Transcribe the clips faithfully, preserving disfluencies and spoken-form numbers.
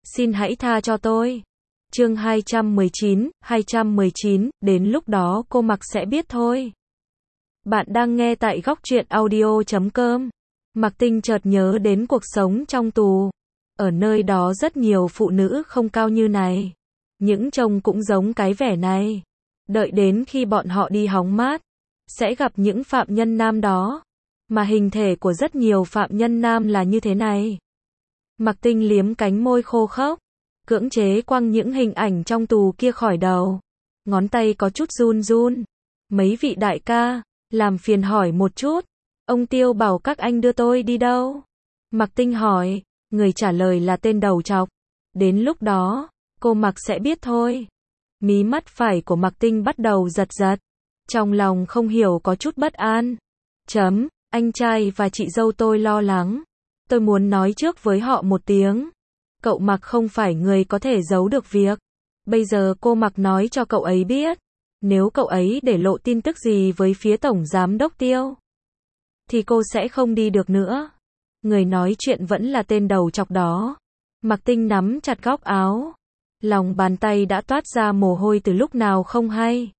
Xin hãy tha cho tôi. Chương hai trăm mười chín, hai trăm mười chín, đến lúc đó cô Mặc sẽ biết thôi. Bạn đang nghe tại góc truyện audio chấm com. Mặc Tinh chợt nhớ đến cuộc sống trong tù. Ở nơi đó rất nhiều phụ nữ không cao như này. Những trông cũng giống cái vẻ này. Đợi đến khi bọn họ đi hóng mát, sẽ gặp những phạm nhân nam đó. Mà hình thể của rất nhiều phạm nhân nam là như thế này. Mặc Tinh liếm cánh môi khô khốc, cưỡng chế quăng những hình ảnh trong tù kia khỏi đầu. Ngón tay có chút run run. Mấy vị đại ca, làm phiền hỏi một chút, ông Tiêu bảo các anh đưa tôi đi đâu? Mặc Tinh hỏi, người trả lời là tên đầu trọc. Đến lúc đó, cô Mặc sẽ biết thôi. Mí mắt phải của Mặc Tinh bắt đầu giật giật. Trong lòng không hiểu có chút bất an. Chấm, anh trai và chị dâu tôi lo lắng. Tôi muốn nói trước với họ một tiếng. Cậu Mặc không phải người có thể giấu được việc. Bây giờ cô Mặc nói cho cậu ấy biết. Nếu cậu ấy để lộ tin tức gì với phía Tổng Giám đốc Tiêu, thì cô sẽ không đi được nữa. Người nói chuyện vẫn là tên đầu trọc đó. Mặc Tinh nắm chặt góc áo. Lòng bàn tay đã toát ra mồ hôi từ lúc nào không hay.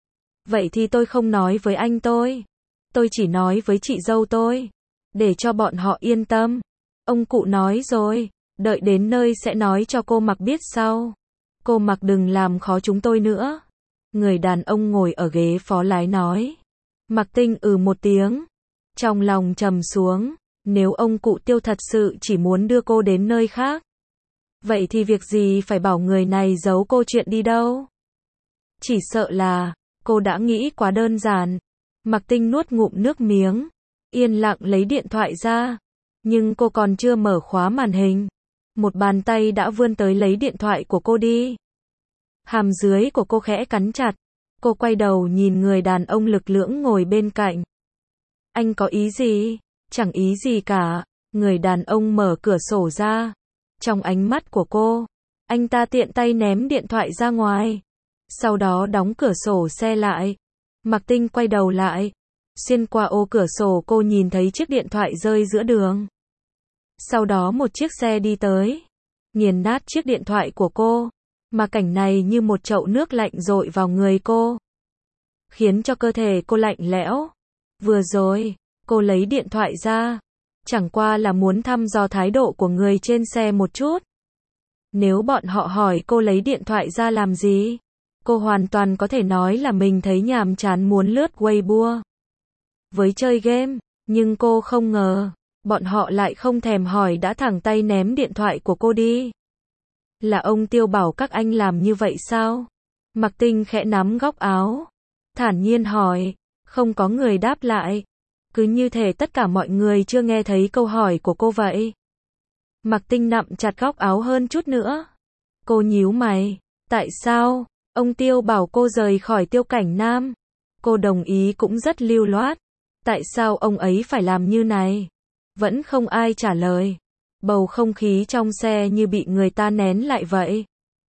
Vậy thì tôi không nói với anh tôi. Tôi chỉ nói với chị dâu tôi. Để cho bọn họ yên tâm. Ông cụ nói rồi. Đợi đến nơi sẽ nói cho cô Mặc biết sau. Cô Mặc đừng làm khó chúng tôi nữa. Người đàn ông ngồi ở ghế phó lái nói. Mặc Tinh ừ một tiếng. Trong lòng trầm xuống. Nếu ông cụ Tiêu thật sự chỉ muốn đưa cô đến nơi khác, vậy thì việc gì phải bảo người này giấu cô chuyện đi đâu? Chỉ sợ là cô đã nghĩ quá đơn giản. Mặc Tinh nuốt ngụm nước miếng, yên lặng lấy điện thoại ra. Nhưng cô còn chưa mở khóa màn hình, một bàn tay đã vươn tới lấy điện thoại của cô đi. Hàm dưới của cô khẽ cắn chặt. Cô quay đầu nhìn người đàn ông lực lưỡng ngồi bên cạnh. Anh có ý gì? Chẳng ý gì cả. Người đàn ông mở cửa sổ ra. Trong ánh mắt của cô, anh ta tiện tay ném điện thoại ra ngoài. Sau đó đóng cửa sổ xe lại. Mặc Tinh quay đầu lại. Xuyên qua ô cửa sổ cô nhìn thấy chiếc điện thoại rơi giữa đường. Sau đó một chiếc xe đi tới, nghiền nát chiếc điện thoại của cô. Mà cảnh này như một chậu nước lạnh dội vào người cô, khiến cho cơ thể cô lạnh lẽo. Vừa rồi, cô lấy điện thoại ra, chẳng qua là muốn thăm dò thái độ của người trên xe một chút. Nếu bọn họ hỏi cô lấy điện thoại ra làm gì, cô hoàn toàn có thể nói là mình thấy nhàm chán muốn lướt Weibo với chơi game. Nhưng cô không ngờ, bọn họ lại không thèm hỏi đã thẳng tay ném điện thoại của cô đi. Là ông Tiêu bảo các anh làm như vậy sao? Mặc Tinh khẽ nắm góc áo, thản nhiên hỏi. Không có người đáp lại. Cứ như thể tất cả mọi người chưa nghe thấy câu hỏi của cô vậy. Mặc Tinh nặm chặt góc áo hơn chút nữa. Cô nhíu mày. Tại sao? Ông Tiêu bảo cô rời khỏi Tiêu Cảnh Nam. Cô đồng ý cũng rất lưu loát. Tại sao ông ấy phải làm như này? Vẫn không ai trả lời. Bầu không khí trong xe như bị người ta nén lại vậy.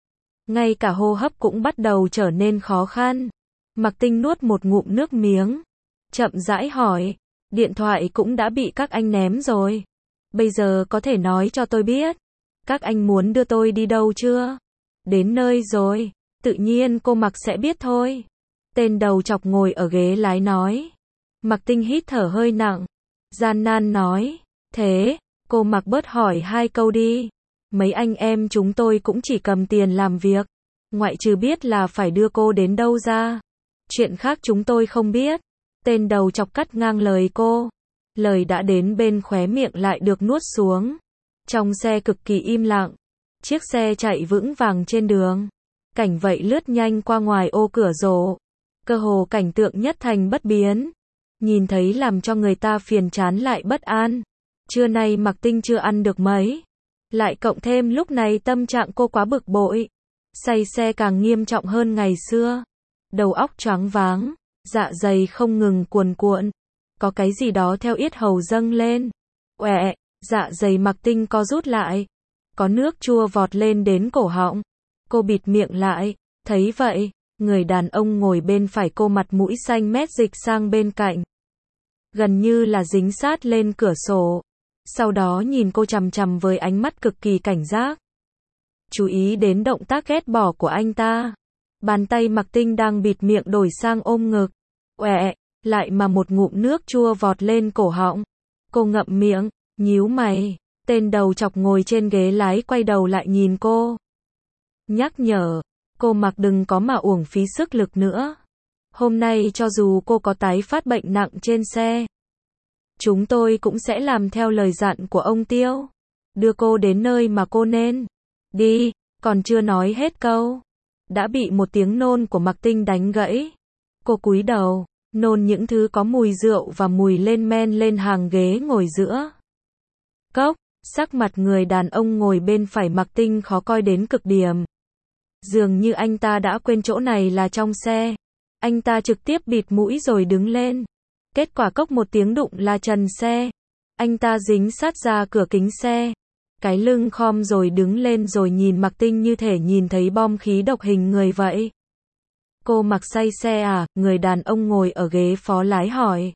Ngay cả hô hấp cũng bắt đầu trở nên khó khăn. Mặc Tinh nuốt một ngụm nước miếng, chậm rãi hỏi. Điện thoại cũng đã bị các anh ném rồi. Bây giờ có thể nói cho tôi biết, các anh muốn đưa tôi đi đâu chưa? Đến nơi rồi, tự nhiên cô Mặc sẽ biết thôi. Tên đầu trọc ngồi ở ghế lái nói. Mặc Tinh hít thở hơi nặng, gian nan nói. Thế, cô Mặc bớt hỏi hai câu đi. Mấy anh em chúng tôi cũng chỉ cầm tiền làm việc, ngoại trừ biết là phải đưa cô đến đâu ra. Chuyện khác chúng tôi không biết. Tên đầu chọc cắt ngang lời cô. Lời đã đến bên khóe miệng lại được nuốt xuống. Trong xe cực kỳ im lặng. Chiếc xe chạy vững vàng trên đường. Cảnh vậy lướt nhanh qua ngoài ô cửa sổ. Cơ hồ cảnh tượng nhất thành bất biến. Nhìn thấy làm cho người ta phiền chán lại bất an. Trưa nay Mặc Tinh chưa ăn được mấy. Lại cộng thêm lúc này tâm trạng cô quá bực bội. Say xe càng nghiêm trọng hơn ngày xưa. Đầu óc choáng váng. Dạ dày không ngừng cuồn cuộn. Có cái gì đó theo yết hầu dâng lên. Oẹ, dạ dày Mặc Tinh co rút lại. Có nước chua vọt lên đến cổ họng. Cô bịt miệng lại. Thấy vậy, người đàn ông ngồi bên phải cô mặt mũi xanh mét dịch sang bên cạnh. Gần như là dính sát lên cửa sổ. Sau đó nhìn cô chằm chằm với ánh mắt cực kỳ cảnh giác. chú ý đến động tác ghét bỏ của anh ta. Bàn tay Mạc Tinh đang bịt miệng đổi sang ôm ngực. Oẹ, lại mà một ngụm nước chua vọt lên cổ họng. Cô ngậm miệng, nhíu mày. Tên đầu chọc ngồi trên ghế lái quay đầu lại nhìn cô. Nhắc nhở, cô Mạc đừng có mà uổng phí sức lực nữa. Hôm nay cho dù cô có tái phát bệnh nặng trên xe, chúng tôi cũng sẽ làm theo lời dặn của ông Tiêu. Đưa cô đến nơi mà cô nên đi, còn chưa nói hết câu. Đã bị một tiếng nôn của Mạc Tinh đánh gãy. Cô cúi đầu, nôn những thứ có mùi rượu và mùi lên men lên hàng ghế ngồi giữa. Cốc, sắc mặt người đàn ông ngồi bên phải Mạc Tinh khó coi đến cực điểm. Dường như anh ta đã quên chỗ này là trong xe. Anh ta trực tiếp bịt mũi rồi đứng lên. Kết quả cốc một tiếng đụng là trần xe. Anh ta dính sát ra cửa kính xe. Cái lưng khom rồi đứng lên rồi nhìn Mạc Tinh như thể nhìn thấy bom khí độc hình người vậy. Cô Mạc say xe à? Người đàn ông ngồi ở ghế phó lái hỏi.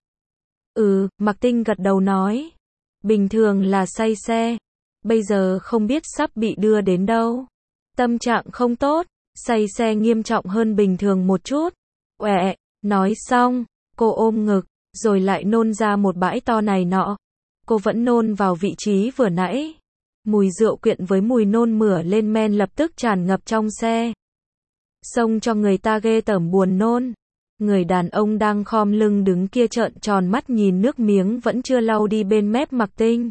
Ừ, Mạc Tinh gật đầu nói. Bình thường là say xe. Bây giờ không biết sắp bị đưa đến đâu. Tâm trạng không tốt, say xe nghiêm trọng hơn bình thường một chút. Uẹ, nói xong, cô ôm ngực, rồi lại nôn ra một bãi to này nọ. Cô vẫn nôn vào vị trí vừa nãy. Mùi rượu quyện với mùi nôn mửa lên men lập tức tràn ngập trong xe. Xông cho người ta ghê tởm buồn nôn. Người đàn ông đang khom lưng đứng kia trợn tròn mắt nhìn nước miếng vẫn chưa lau đi bên mép Mạc Tinh.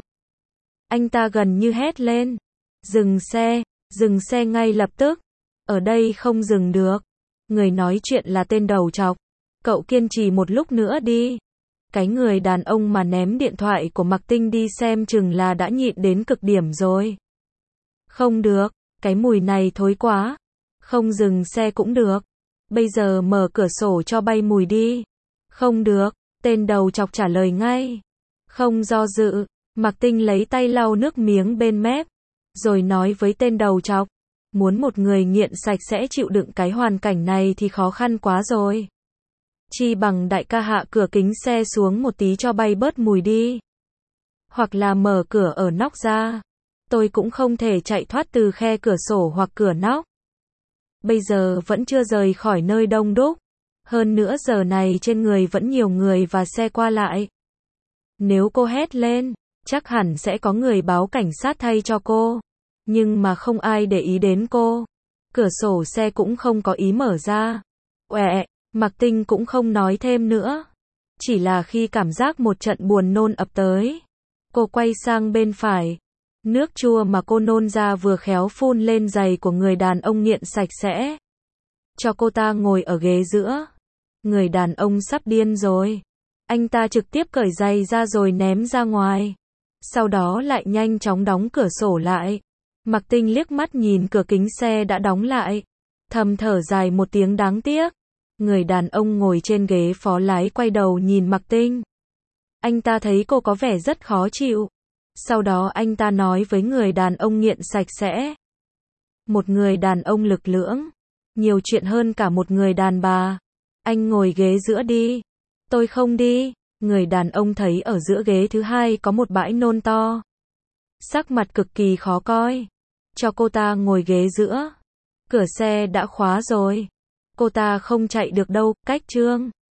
Anh ta gần như hét lên. Dừng xe, dừng xe ngay lập tức. Ở đây không dừng được. Người nói chuyện là tên đầu trọc. Cậu kiên trì một lúc nữa đi. Cái người đàn ông mà ném điện thoại của Mạc Tinh đi xem chừng là đã nhịn đến cực điểm rồi. Không được, cái mùi này thối quá. Không dừng xe cũng được. Bây giờ mở cửa sổ cho bay mùi đi. Không được, tên đầu chọc trả lời ngay. Không do dự, Mạc Tinh lấy tay lau nước miếng bên mép. Rồi nói với tên đầu chọc. Muốn một người nghiện sạch sẽ chịu đựng cái hoàn cảnh này thì khó khăn quá rồi. Chi bằng đại ca hạ cửa kính xe xuống một tí cho bay bớt mùi đi. Hoặc là mở cửa ở nóc ra. Tôi cũng không thể chạy thoát từ khe cửa sổ hoặc cửa nóc. Bây giờ vẫn chưa rời khỏi nơi đông đúc. Hơn nữa giờ này trên người vẫn nhiều người và xe qua lại. Nếu cô hét lên, chắc hẳn sẽ có người báo cảnh sát thay cho cô. Nhưng mà không ai để ý đến cô. Cửa sổ xe cũng không có ý mở ra. Uẹ, Mạc Tinh cũng không nói thêm nữa. Chỉ là khi cảm giác một trận buồn nôn ập tới. Cô quay sang bên phải. Nước chua mà cô nôn ra vừa khéo phun lên giày của người đàn ông nghiện sạch sẽ. Cho cô ta ngồi ở ghế giữa. Người đàn ông sắp điên rồi. Anh ta trực tiếp cởi giày ra rồi ném ra ngoài. Sau đó lại nhanh chóng đóng cửa sổ lại. Mạc Tinh liếc mắt nhìn cửa kính xe đã đóng lại. Thầm thở dài một tiếng đáng tiếc. Người đàn ông ngồi trên ghế phó lái quay đầu nhìn Mạc Tinh. Anh ta thấy cô có vẻ rất khó chịu. Sau đó anh ta nói với người đàn ông nghiện sạch sẽ. Một người đàn ông lực lưỡng. Nhiều chuyện hơn cả một người đàn bà. Anh ngồi ghế giữa đi. Tôi không đi. Người đàn ông thấy ở giữa ghế thứ hai có một bãi nôn to. Sắc mặt cực kỳ khó coi. Cho cô ta ngồi ghế giữa. Cửa xe đã khóa rồi. Cô ta không chạy được đâu, cách chương.